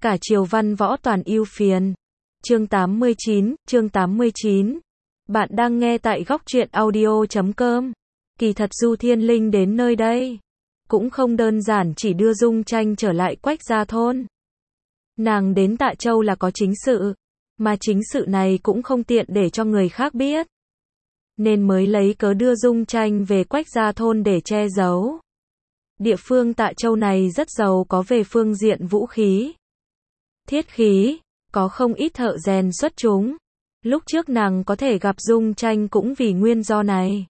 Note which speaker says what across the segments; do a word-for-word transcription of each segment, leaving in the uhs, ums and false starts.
Speaker 1: Cả triều văn võ toàn ưu phiền. Chương tám mươi chín, chương tám mươi chín. Bạn đang nghe tại góc truyện audio chấm com. Kỳ thật Du Thiên Linh đến nơi đây cũng không đơn giản chỉ đưa Dung Tranh trở lại Quách gia thôn. Nàng đến Tạ Châu là có chính sự, mà chính sự này cũng không tiện để cho người khác biết, nên mới lấy cớ đưa Dung Tranh về Quách gia thôn để che giấu. Địa phương Tạ Châu này rất giàu có về phương diện vũ khí, thiết khí, có không ít thợ rèn xuất chúng. Lúc trước nàng có thể gặp Dung Tranh cũng vì nguyên do này.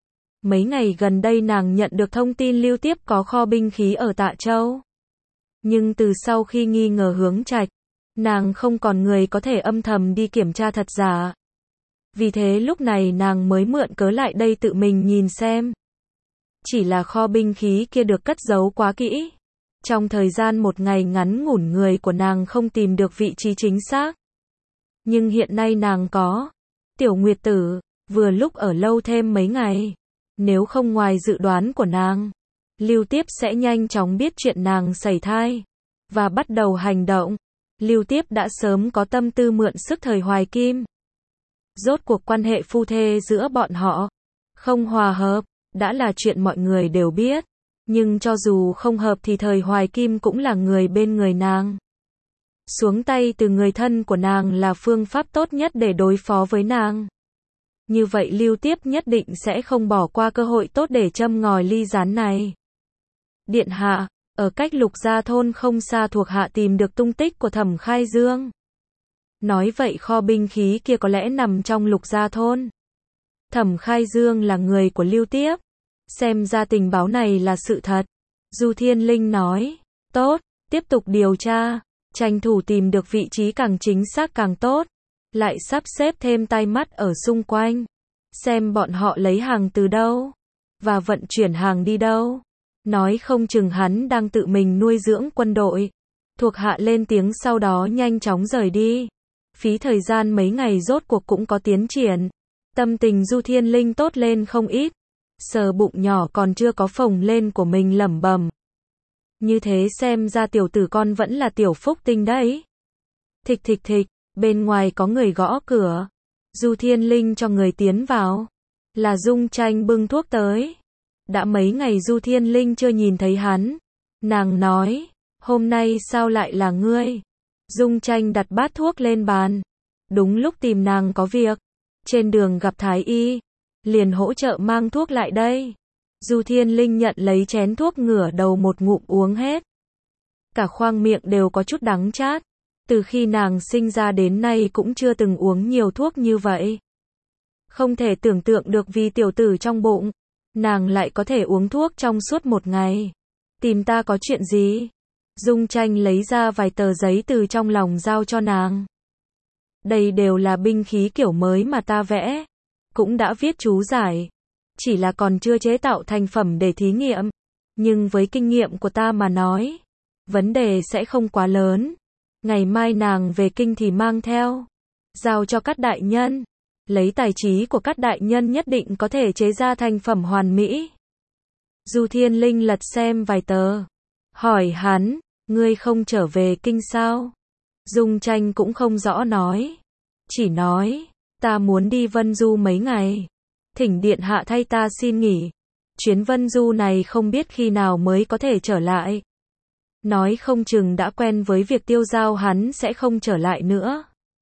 Speaker 1: Mấy ngày gần đây nàng nhận được thông tin Lưu Tiếp có kho binh khí ở Tạ Châu. Nhưng từ sau khi nghi ngờ Hướng Trạch, nàng không còn người có thể âm thầm đi kiểm tra thật giả. Vì thế lúc này nàng mới mượn cớ lại đây tự mình nhìn xem. Chỉ là kho binh khí kia được cất giấu quá kỹ. Trong thời gian một ngày ngắn ngủn người của nàng không tìm được vị trí chính xác. Nhưng hiện nay nàng có Tiểu Nguyệt Tử, vừa lúc ở lâu thêm mấy ngày. Nếu không ngoài dự đoán của nàng, Lưu Tiếp sẽ nhanh chóng biết chuyện nàng sảy thai và bắt đầu hành động. Lưu Tiếp đã sớm có tâm tư mượn sức thời Hoài Kim. Rốt cuộc quan hệ phu thê giữa bọn họ không hòa hợp, đã là chuyện mọi người đều biết. Nhưng cho dù không hợp thì thời Hoài Kim cũng là người bên người nàng. Xuống tay từ người thân của nàng là phương pháp tốt nhất để đối phó với nàng. Như vậy Lưu Tiếp nhất định sẽ không bỏ qua cơ hội tốt để châm ngòi ly gián này. Điện hạ, ở cách Lục Gia thôn không xa thuộc hạ tìm được tung tích của Thẩm Khai Dương. Nói vậy kho binh khí kia có lẽ nằm trong Lục Gia thôn. Thẩm Khai Dương là người của Lưu Tiếp. Xem ra tình báo này là sự thật. Du Thiên Linh nói, tốt, tiếp tục điều tra, tranh thủ tìm được vị trí càng chính xác càng tốt. Lại sắp xếp thêm tai mắt ở xung quanh, xem bọn họ lấy hàng từ đâu, và vận chuyển hàng đi đâu. Nói không chừng hắn đang tự mình nuôi dưỡng quân đội. Thuộc hạ lên tiếng sau đó nhanh chóng rời đi. Phí thời gian mấy ngày rốt cuộc cũng có tiến triển. Tâm tình Du Thiên Linh tốt lên không ít. Sờ bụng nhỏ còn chưa có phồng lên của mình lẩm bẩm. Như thế xem ra tiểu tử con vẫn là tiểu phúc tinh đấy. Thịch thịch thịch, bên ngoài có người gõ cửa. Du Thiên Linh cho người tiến vào. Là Dung Tranh bưng thuốc tới. Đã mấy ngày Du Thiên Linh chưa nhìn thấy hắn. Nàng nói, hôm nay sao lại là ngươi? Dung Tranh đặt bát thuốc lên bàn. Đúng lúc tìm nàng có việc. Trên đường gặp Thái Y, liền hỗ trợ mang thuốc lại đây. Du Thiên Linh nhận lấy chén thuốc ngửa đầu một ngụm uống hết. Cả khoang miệng đều có chút đắng chát. Từ khi nàng sinh ra đến nay cũng chưa từng uống nhiều thuốc như vậy. Không thể tưởng tượng được vì tiểu tử trong bụng, nàng lại có thể uống thuốc trong suốt một ngày. Tìm ta có chuyện gì? Dung Tranh lấy ra vài tờ giấy từ trong lòng giao cho nàng. Đây đều là binh khí kiểu mới mà ta vẽ. Cũng đã viết chú giải. Chỉ là còn chưa chế tạo thành phẩm để thí nghiệm. Nhưng với kinh nghiệm của ta mà nói, vấn đề sẽ không quá lớn. Ngày mai nàng về kinh thì mang theo. Giao cho các đại nhân. Lấy tài trí của các đại nhân nhất định có thể chế ra thành phẩm hoàn mỹ. Du Thiên Linh lật xem vài tờ. Hỏi hắn, ngươi không trở về kinh sao? Dung Tranh cũng không rõ nói. Chỉ nói, ta muốn đi Vân Du mấy ngày. Thỉnh điện hạ thay ta xin nghỉ. Chuyến Vân Du này không biết khi nào mới có thể trở lại. Nói không chừng đã quen với việc tiêu giao hắn sẽ không trở lại nữa.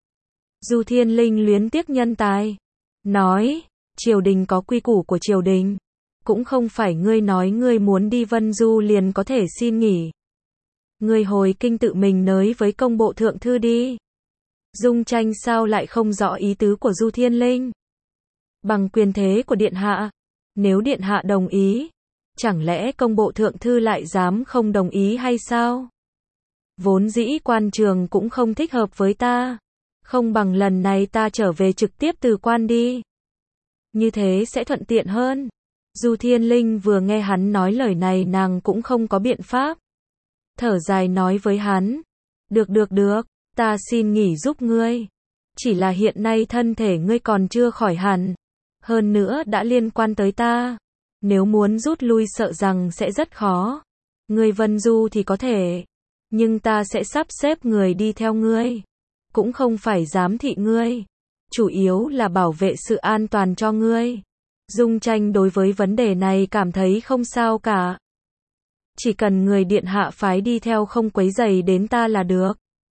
Speaker 1: Du Thiên Linh luyến tiếc nhân tài. Nói, triều đình có quy củ của triều đình. Cũng không phải ngươi nói ngươi muốn đi Vân Du liền có thể xin nghỉ. Ngươi hồi kinh tự mình nới với công bộ thượng thư đi. Dung Tranh sao lại không rõ ý tứ của Du Thiên Linh? Bằng quyền thế của điện hạ, nếu điện hạ đồng ý, chẳng lẽ công bộ thượng thư lại dám không đồng ý hay sao? Vốn dĩ quan trường cũng không thích hợp với ta. Không bằng lần này ta trở về trực tiếp từ quan đi. Như thế sẽ thuận tiện hơn. Du Thiên Linh vừa nghe hắn nói lời này nàng cũng không có biện pháp. Thở dài nói với hắn. Được được được, ta xin nghỉ giúp ngươi. Chỉ là hiện nay thân thể ngươi còn chưa khỏi hẳn. Hơn nữa đã liên quan tới ta. Nếu muốn rút lui sợ rằng sẽ rất khó. Ngươi Vân Du thì có thể. Nhưng ta sẽ sắp xếp người đi theo ngươi. Cũng không phải giám thị ngươi. Chủ yếu là bảo vệ sự an toàn cho ngươi. Dung Tranh đối với vấn đề này cảm thấy không sao cả. Chỉ cần người điện hạ phái đi theo không quấy rầy đến ta là được.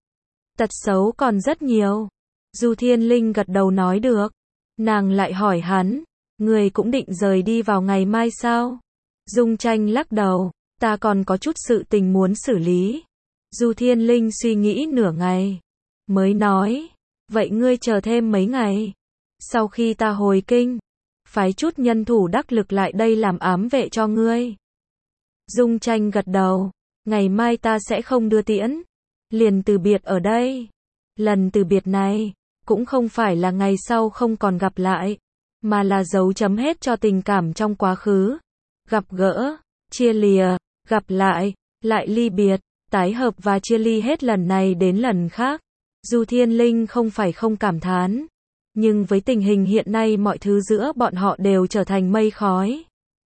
Speaker 1: Tật xấu còn rất nhiều. Du Thiên Linh gật đầu nói được. Nàng lại hỏi hắn, người cũng định rời đi vào ngày mai sao? Dung Tranh lắc đầu, ta còn có chút sự tình muốn xử lý. Du Thiên Linh suy nghĩ nửa ngày, mới nói, vậy ngươi chờ thêm mấy ngày. Sau khi ta hồi kinh, phái chút nhân thủ đắc lực lại đây làm ám vệ cho ngươi. Dung Tranh gật đầu, ngày mai ta sẽ không đưa tiễn, liền từ biệt ở đây. Lần từ biệt này, cũng không phải là ngày sau không còn gặp lại, mà là dấu chấm hết cho tình cảm trong quá khứ. Gặp gỡ, chia lìa, gặp lại, lại ly biệt, tái hợp và chia ly hết lần này đến lần khác. Du Thiên Linh không phải không cảm thán, nhưng với tình hình hiện nay mọi thứ giữa bọn họ đều trở thành mây khói.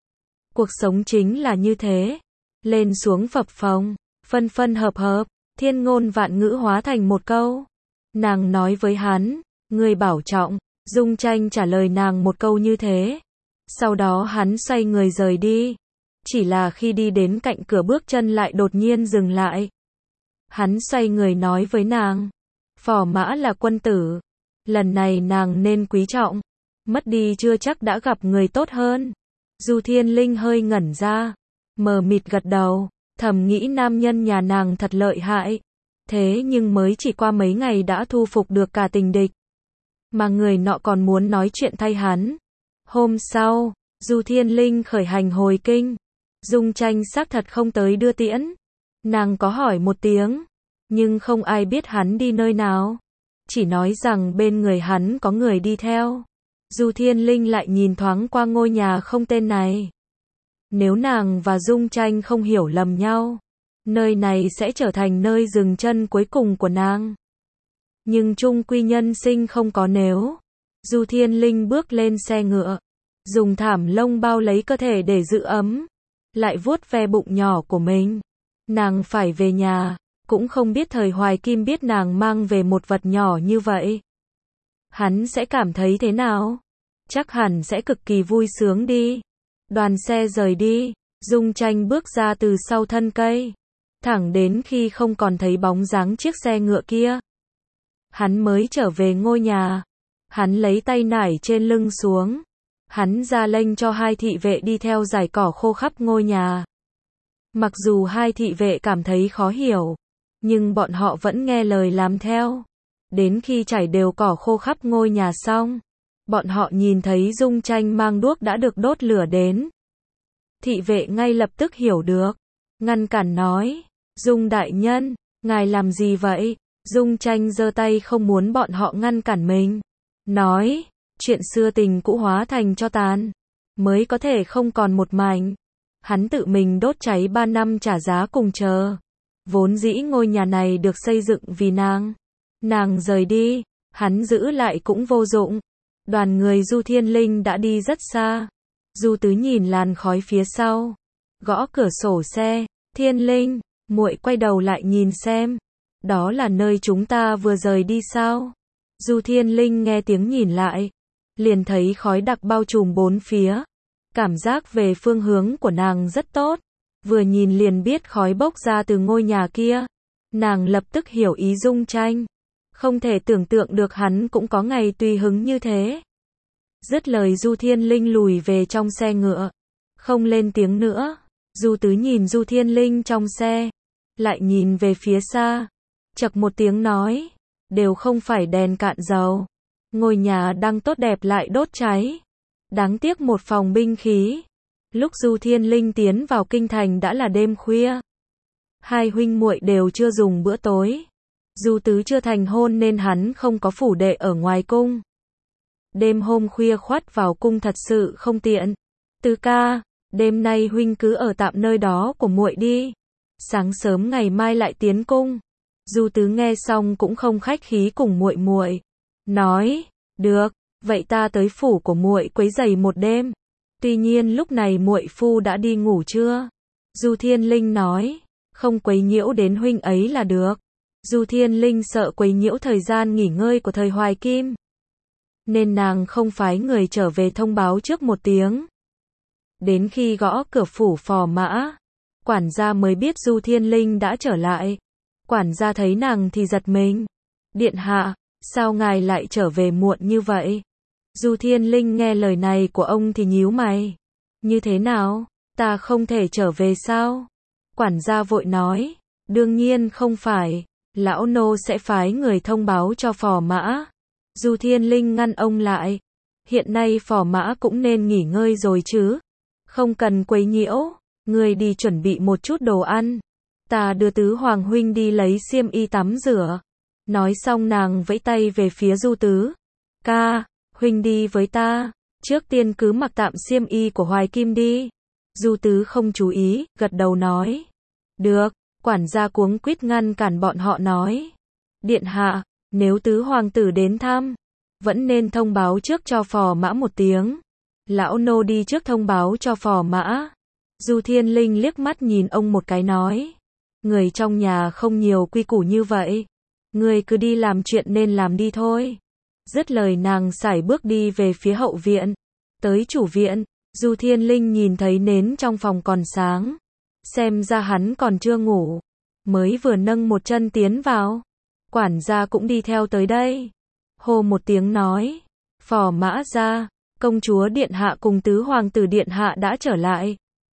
Speaker 1: Cuộc sống chính là như thế, lên xuống phập phồng, phân phân hợp hợp, thiên ngôn vạn ngữ hóa thành một câu. Nàng nói với hắn, ngươi bảo trọng. Dung Tranh trả lời nàng một câu như thế. Sau đó hắn xoay người rời đi. Chỉ là khi đi đến cạnh cửa bước chân lại đột nhiên dừng lại. Hắn xoay người nói với nàng, phò mã là quân tử, lần này nàng nên quý trọng, mất đi chưa chắc đã gặp người tốt hơn. Du Thiên Linh hơi ngẩn ra, mờ mịt gật đầu, thầm nghĩ nam nhân nhà nàng thật lợi hại. Thế nhưng mới chỉ qua mấy ngày đã thu phục được cả tình địch. Mà người nọ còn muốn nói chuyện thay hắn. Hôm sau, Du Thiên Linh khởi hành hồi kinh. Dung Tranh xác thật không tới đưa tiễn. Nàng có hỏi một tiếng, nhưng không ai biết hắn đi nơi nào. Chỉ nói rằng bên người hắn có người đi theo. Du Thiên Linh lại nhìn thoáng qua ngôi nhà không tên này. Nếu nàng và Dung Tranh không hiểu lầm nhau, nơi này sẽ trở thành nơi dừng chân cuối cùng của nàng. Nhưng chung quy nhân sinh không có nếu. Du Thiên Linh bước lên xe ngựa, dùng thảm lông bao lấy cơ thể để giữ ấm, lại vuốt ve bụng nhỏ của mình. Nàng phải về nhà, cũng không biết thời Hoài Kim biết nàng mang về một vật nhỏ như vậy. Hắn sẽ cảm thấy thế nào? Chắc hẳn sẽ cực kỳ vui sướng đi. Đoàn xe rời đi, Dung Tranh bước ra từ sau thân cây, thẳng đến khi không còn thấy bóng dáng chiếc xe ngựa kia. Hắn mới trở về ngôi nhà. Hắn lấy tay nải trên lưng xuống. Hắn ra lệnh cho hai thị vệ đi theo rải cỏ khô khắp ngôi nhà. Mặc dù hai thị vệ cảm thấy khó hiểu, nhưng bọn họ vẫn nghe lời làm theo. Đến khi trải đều cỏ khô khắp ngôi nhà xong, bọn họ nhìn thấy Dung Tranh mang đuốc đã được đốt lửa đến. Thị vệ ngay lập tức hiểu được, ngăn cản nói, Dung đại nhân, ngài làm gì vậy? Dung Tranh giơ tay không muốn bọn họ ngăn cản mình. Nói, chuyện xưa tình cũ hóa thành cho tàn, mới có thể không còn một mảnh. Hắn tự mình đốt cháy ba năm trả giá cùng chờ. Vốn dĩ ngôi nhà này được xây dựng vì nàng. Nàng rời đi, hắn giữ lại cũng vô dụng. Đoàn người Du Thiên Linh đã đi rất xa. Du Tứ nhìn làn khói phía sau, gõ cửa sổ xe. Thiên Linh, muội quay đầu lại nhìn xem. Đó là nơi chúng ta vừa rời đi sao? Du Thiên Linh nghe tiếng nhìn lại, liền thấy khói đặc bao trùm bốn phía. Cảm giác về phương hướng của nàng rất tốt. Vừa nhìn liền biết khói bốc ra từ ngôi nhà kia. Nàng lập tức hiểu ý Dung Tranh. Không thể tưởng tượng được hắn cũng có ngày tùy hứng như thế. Dứt lời Du Thiên Linh lùi về trong xe ngựa, không lên tiếng nữa. Du Tứ nhìn Du Thiên Linh trong xe, lại nhìn về phía xa, chậc một tiếng nói, đều không phải đèn cạn dầu. Ngôi nhà đang tốt đẹp lại đốt cháy. Đáng tiếc một phòng binh khí. Lúc Du Thiên Linh tiến vào kinh thành đã là đêm khuya. Hai huynh muội đều chưa dùng bữa tối. Du Tứ chưa thành hôn nên hắn không có phủ đệ ở ngoài cung. Đêm hôm khuya khoắt vào cung thật sự không tiện. Tứ ca, đêm nay huynh cứ ở tạm nơi đó của muội đi. Sáng sớm ngày mai lại tiến cung. Du Tứ nghe xong cũng không khách khí cùng muội muội, nói, được, vậy ta tới phủ của muội quấy rầy một đêm. Tuy nhiên lúc này muội phu đã đi ngủ chưa? Du Thiên Linh nói, không quấy nhiễu đến huynh ấy là được. Du Thiên Linh sợ quấy nhiễu thời gian nghỉ ngơi của thời Hoài Kim, nên nàng không phái người trở về thông báo trước một tiếng. Đến khi gõ cửa phủ phò mã, quản gia mới biết Du Thiên Linh đã trở lại. Quản gia thấy nàng thì giật mình. Điện hạ, sao ngài lại trở về muộn như vậy? Du Thiên Linh nghe lời này của ông thì nhíu mày. Như thế nào? Ta không thể trở về sao? Quản gia vội nói. Đương nhiên không phải. Lão nô sẽ phái người thông báo cho phò mã. Du Thiên Linh ngăn ông lại. Hiện nay phò mã cũng nên nghỉ ngơi rồi chứ. Không cần quấy nhiễu. Người đi chuẩn bị một chút đồ ăn. Ta đưa tứ hoàng huynh đi lấy xiêm y tắm rửa. Nói xong nàng vẫy tay về phía Du Tứ. Ca, huynh đi với ta. Trước tiên cứ mặc tạm xiêm y của Hoài Kim đi. Du Tứ không chú ý, gật đầu nói. Được, quản gia cuống quýt ngăn cản bọn họ nói. Điện hạ, nếu tứ hoàng tử đến thăm, vẫn nên thông báo trước cho phò mã một tiếng. Lão nô đi trước thông báo cho phò mã. Du Thiên Linh liếc mắt nhìn ông một cái nói. Người trong nhà không nhiều quy củ như vậy. Người cứ đi làm chuyện nên làm đi thôi. Dứt lời nàng sải bước đi về phía hậu viện. Tới chủ viện, Du Thiên Linh nhìn thấy nến trong phòng còn sáng. Xem ra hắn còn chưa ngủ. Mới vừa nâng một chân tiến vào. Quản gia cũng đi theo tới đây. Hô một tiếng nói. Phò mã ra, công chúa điện hạ cùng tứ hoàng tử điện hạ đã trở lại.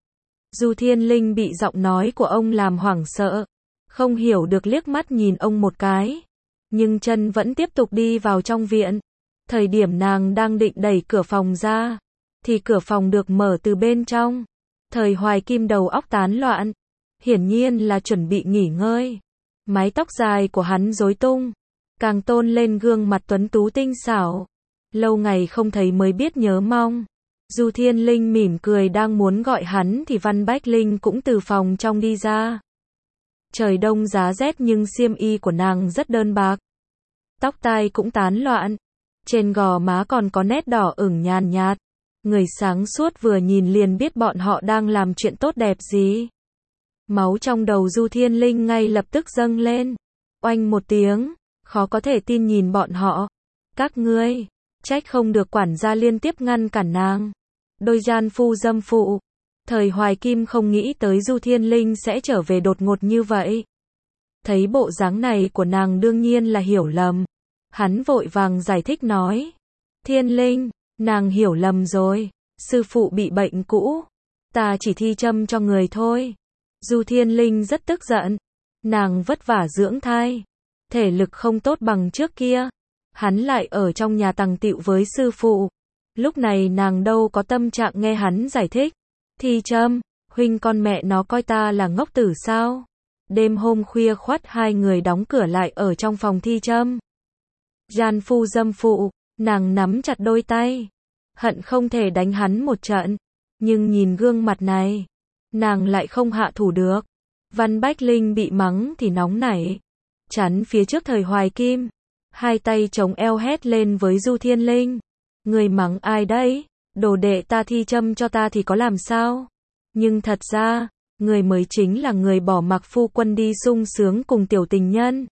Speaker 1: Du Thiên Linh bị giọng nói của ông làm hoảng sợ. Không hiểu được liếc mắt nhìn ông một cái. Nhưng chân vẫn tiếp tục đi vào trong viện. Thời điểm nàng đang định đẩy cửa phòng ra, thì cửa phòng được mở từ bên trong. Thời Hoài Kim đầu óc tán loạn. Hiển nhiên là chuẩn bị nghỉ ngơi. Mái tóc dài của hắn rối tung. Càng tôn lên gương mặt tuấn tú tinh xảo. Lâu ngày không thấy mới biết nhớ mong. Du Thiên Linh mỉm cười đang muốn gọi hắn thì Văn Bách Linh cũng từ phòng trong đi ra. Trời đông giá rét nhưng xiêm y của nàng rất đơn bạc. Tóc tai cũng tán loạn. Trên gò má còn có nét đỏ ửng nhàn nhạt. Người sáng suốt vừa nhìn liền biết bọn họ đang làm chuyện tốt đẹp gì. Máu trong đầu Du Thiên Linh ngay lập tức dâng lên. Oanh một tiếng, khó có thể tin nhìn bọn họ. Các ngươi, trách không được quản gia liên tiếp ngăn cản nàng. Đôi gian phu dâm phụ. Thời Hoài Kim không nghĩ tới Du Thiên Linh sẽ trở về đột ngột như vậy. Thấy bộ dáng này của nàng đương nhiên là hiểu lầm. Hắn vội vàng giải thích nói. Thiên Linh, nàng hiểu lầm rồi. Sư phụ bị bệnh cũ. Ta chỉ thi châm cho người thôi. Du Thiên Linh rất tức giận. Nàng vất vả dưỡng thai. Thể lực không tốt bằng trước kia. Hắn lại ở trong nhà tằng tịu với sư phụ. Lúc này nàng đâu có tâm trạng nghe hắn giải thích. Thi châm, huynh con mẹ nó coi ta là ngốc tử sao? Đêm hôm khuya khoắt hai người đóng cửa lại ở trong phòng thi châm. Gian phu dâm phụ, nàng nắm chặt đôi tay. Hận không thể đánh hắn một trận. Nhưng nhìn gương mặt này, nàng lại không hạ thủ được. Văn Bách Linh bị mắng thì nóng nảy. Chắn phía trước thời Hoài Kim. Hai tay chống eo hét lên với Du Thiên Linh. Người mắng ai đấy? Đồ đệ ta thi châm cho ta thì có làm sao? Nhưng thật ra, người mới chính là người bỏ mặc phu quân đi sung sướng cùng tiểu tình nhân.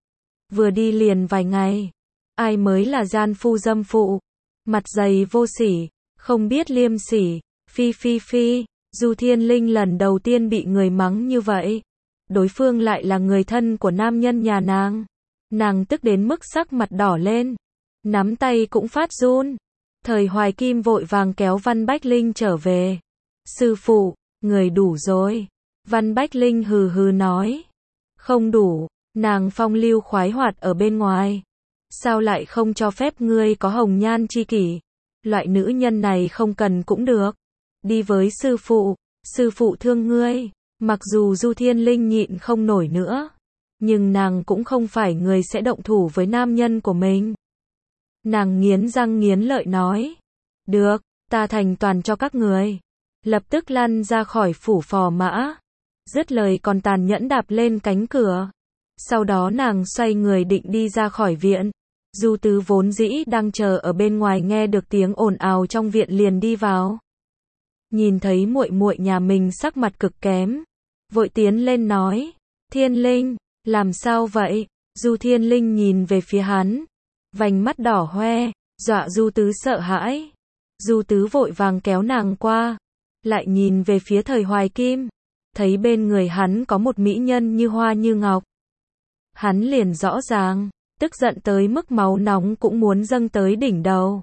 Speaker 1: Vừa đi liền vài ngày. Ai mới là gian phu dâm phụ? Mặt dày vô sỉ, không biết liêm sỉ. Phi phi phi, Du Thiên Linh lần đầu tiên bị người mắng như vậy. Đối phương lại là người thân của nam nhân nhà nàng. Nàng tức đến mức sắc mặt đỏ lên. Nắm tay cũng phát run. Thời Hoài Kim vội vàng kéo Văn Bách Linh trở về. Sư phụ, người đủ rồi. Văn Bách Linh hừ hừ nói. Không đủ, nàng phong lưu khoái hoạt ở bên ngoài. Sao lại không cho phép ngươi có hồng nhan chi kỷ? Loại nữ nhân này không cần cũng được. Đi với sư phụ, sư phụ thương ngươi. Mặc dù Du Thiên Linh nhịn không nổi nữa. Nhưng nàng cũng không phải người sẽ động thủ với nam nhân của mình. Nàng nghiến răng nghiến lợi nói. Được, ta thành toàn cho các người. Lập tức lăn ra khỏi phủ phò mã. Dứt lời còn tàn nhẫn đạp lên cánh cửa. Sau đó nàng xoay người định đi ra khỏi viện. Du Tứ vốn dĩ đang chờ ở bên ngoài nghe được tiếng ồn ào trong viện liền đi vào. Nhìn thấy muội muội nhà mình sắc mặt cực kém. vội tiến lên nói, Thiên Linh, làm sao vậy? Du Thiên Linh nhìn về phía hắn, vành mắt đỏ hoe, dọa Du Tứ sợ hãi. Du Tứ vội vàng kéo nàng qua, lại nhìn về phía Thời Hoài Kim, thấy bên người hắn có một mỹ nhân như hoa như ngọc. Hắn liền rõ ràng, tức giận tới mức máu nóng cũng muốn dâng tới đỉnh đầu.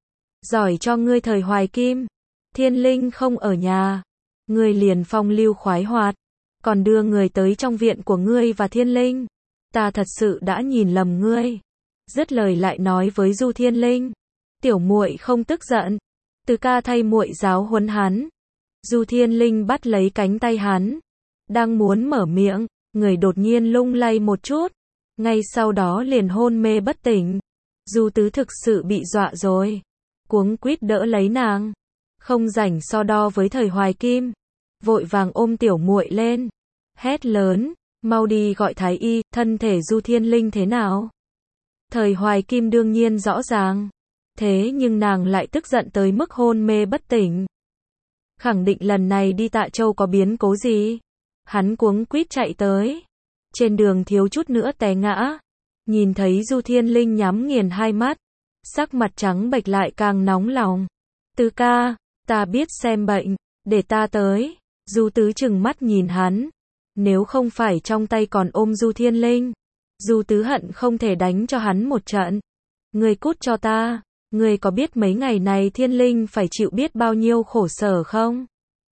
Speaker 1: Giỏi cho ngươi Thời Hoài Kim, Thiên Linh không ở nhà, ngươi liền phong lưu khoái hoạt, còn đưa người tới trong viện của ngươi và Thiên Linh. Ta thật sự đã nhìn lầm ngươi. Dứt lời lại nói với Du Thiên Linh, tiểu muội không tức giận, Từ ca thay muội giáo huấn hắn. Du Thiên Linh bắt lấy cánh tay hắn, đang muốn mở miệng, người đột nhiên lung lay một chút, ngay sau đó liền hôn mê bất tỉnh. Du Tứ thực sự bị dọa rồi, cuống quýt đỡ lấy nàng, không rảnh so đo với Thời Hoài Kim, vội vàng ôm tiểu muội lên, hét lớn, mau đi gọi thái y, thân thể Du Thiên Linh thế nào? Thời Hoài Kim đương nhiên rõ ràng, thế nhưng nàng lại tức giận tới mức hôn mê bất tỉnh. Khẳng định lần này đi Tạ Châu có biến cố gì. Hắn cuống quýt chạy tới, trên đường thiếu chút nữa té ngã, nhìn thấy Du Thiên Linh nhắm nghiền hai mắt, sắc mặt trắng bệch lại càng nóng lòng. Tứ ca, ta biết xem bệnh, để ta tới. Du Tứ trừng mắt nhìn hắn, nếu không phải trong tay còn ôm Du Thiên Linh, Du Tứ hận không thể đánh cho hắn một trận. Ngươi cút cho ta, ngươi có biết mấy ngày này Thiên Linh phải chịu biết bao nhiêu khổ sở không?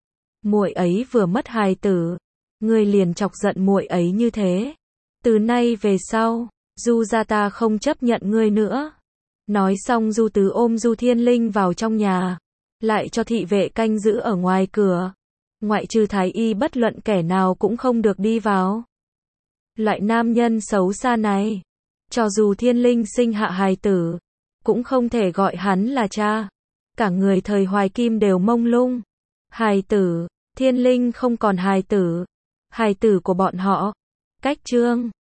Speaker 1: Muội ấy vừa mất hài tử, ngươi liền chọc giận muội ấy như thế. Từ nay về sau, Du gia ta không chấp nhận ngươi nữa. Nói xong Du Tứ ôm Du Thiên Linh vào trong nhà, lại cho thị vệ canh giữ ở ngoài cửa. Ngoại trừ thái y bất luận kẻ nào cũng không được đi vào. Loại nam nhân xấu xa này, cho dù Thiên Linh sinh hạ hài tử, cũng không thể gọi hắn là cha. Cả người Thời Hoài Kim đều mông lung. Hài tử, Thiên Linh không còn hài tử, hài tử của bọn họ. Cách chương